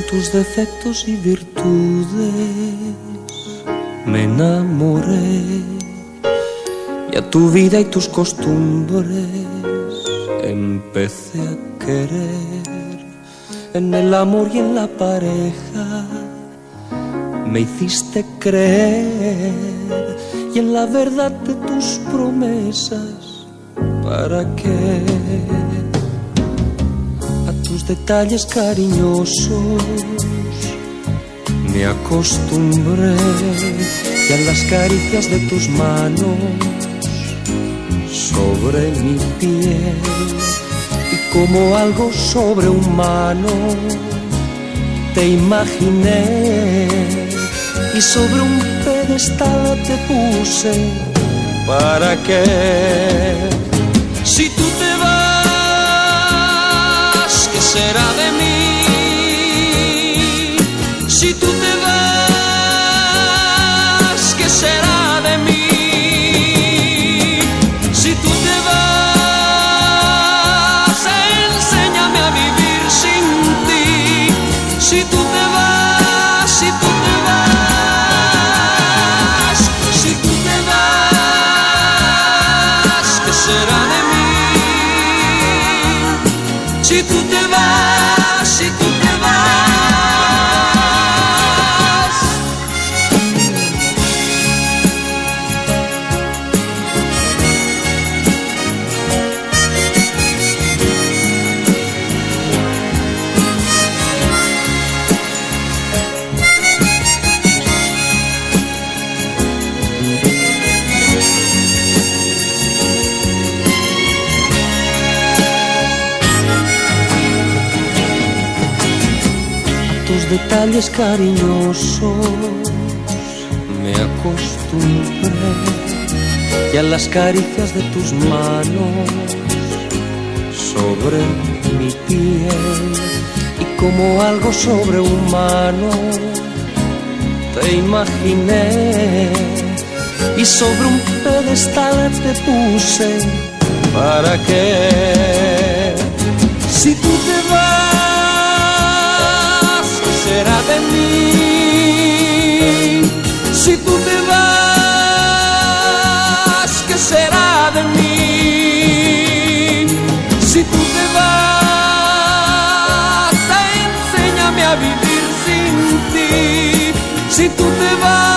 tus defectos y virtudes me enamoré, y a tu vida y tus costumbres empecé a querer. En el amor y en la pareja me hiciste creer, y en la verdad de tus promesas, ¿para qué? A tus detalles cariñosos me acostumbré, y a las caricias de tus manos sobre mi piel, y como algo sobrehumano te imaginé, y sobre un pedestal te puse. ¿Para qué? Si tú te vas, ¿qué será de mí? Si tú te vas, ¿qué será de mí? Si tú te vas, enséñame a vivir sin ti. Si tú te vas, si tú te vas, si tú te vas, ¿qué será de mí? Si tú te vas, si tú te vas. Detalles cariñosos me acostumbré, y a las caricias de tus manos sobre mi piel, y como algo sobrehumano te imaginé, y sobre un pedestal te puse. ¿Para qué? Si tú te vas, será de mí. Si tú te vas, ¿qué será de mí? Si tú te vas, enséñame a vivir sin ti. Si tú te vas,